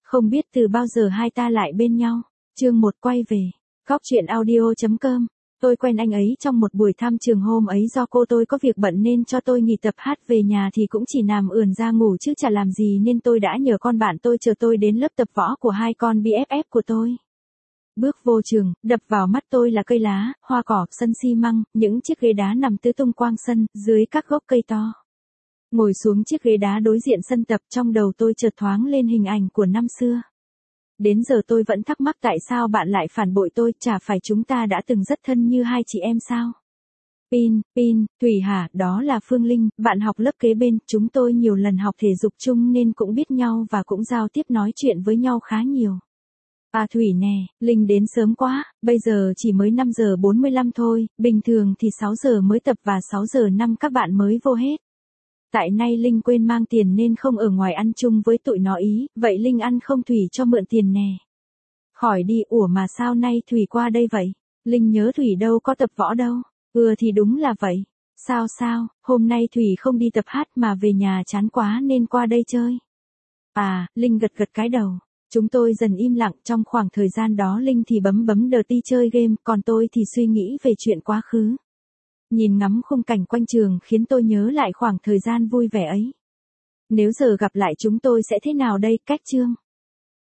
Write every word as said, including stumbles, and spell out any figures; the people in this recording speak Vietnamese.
Không biết từ bao giờ hai ta lại bên nhau. Chương một quay về. Góc truyện audio chấm com. Tôi quen anh ấy trong một buổi thăm trường hôm ấy, do cô tôi có việc bận nên cho tôi nghỉ tập hát, về nhà thì cũng chỉ nằm ườn ra ngủ chứ chả làm gì, nên tôi đã nhờ con bạn tôi chờ tôi đến lớp tập võ của hai con bê ép ép của tôi. Bước vô trường, đập vào mắt tôi là cây lá, hoa cỏ, sân xi măng, những chiếc ghế đá nằm tứ tung quang sân, dưới các gốc cây to. Ngồi xuống chiếc ghế đá đối diện sân tập, trong đầu tôi chợt thoáng lên hình ảnh của năm xưa. Đến giờ tôi vẫn thắc mắc tại sao bạn lại phản bội tôi, chả phải chúng ta đã từng rất thân như hai chị em sao? Pin, Pin, Thủy hả, đó là Phương Linh, bạn học lớp kế bên, chúng tôi nhiều lần học thể dục chung nên cũng biết nhau và cũng giao tiếp nói chuyện với nhau khá nhiều. À Thủy nè, Linh đến sớm quá, bây giờ chỉ mới năm giờ bốn mươi lăm thôi, bình thường thì sáu giờ mới tập và sáu giờ năm các bạn mới vô hết. Tại nay Linh quên mang tiền nên không ở ngoài ăn chung với tụi nó ý, vậy Linh ăn không Thủy cho mượn tiền nè. Khỏi đi, ủa mà sao nay Thủy qua đây vậy? Linh nhớ Thủy đâu có tập võ đâu. Ừ thì đúng là vậy. Sao sao, hôm nay Thủy không đi tập hát mà về nhà chán quá nên qua đây chơi. À, Linh gật gật cái đầu. Chúng tôi dần im lặng, trong khoảng thời gian đó Linh thì bấm bấm đờ ti chơi game, còn tôi thì suy nghĩ về chuyện quá khứ. Nhìn ngắm khung cảnh quanh trường khiến tôi nhớ lại khoảng thời gian vui vẻ ấy. Nếu giờ gặp lại chúng tôi sẽ thế nào đây, cách chương?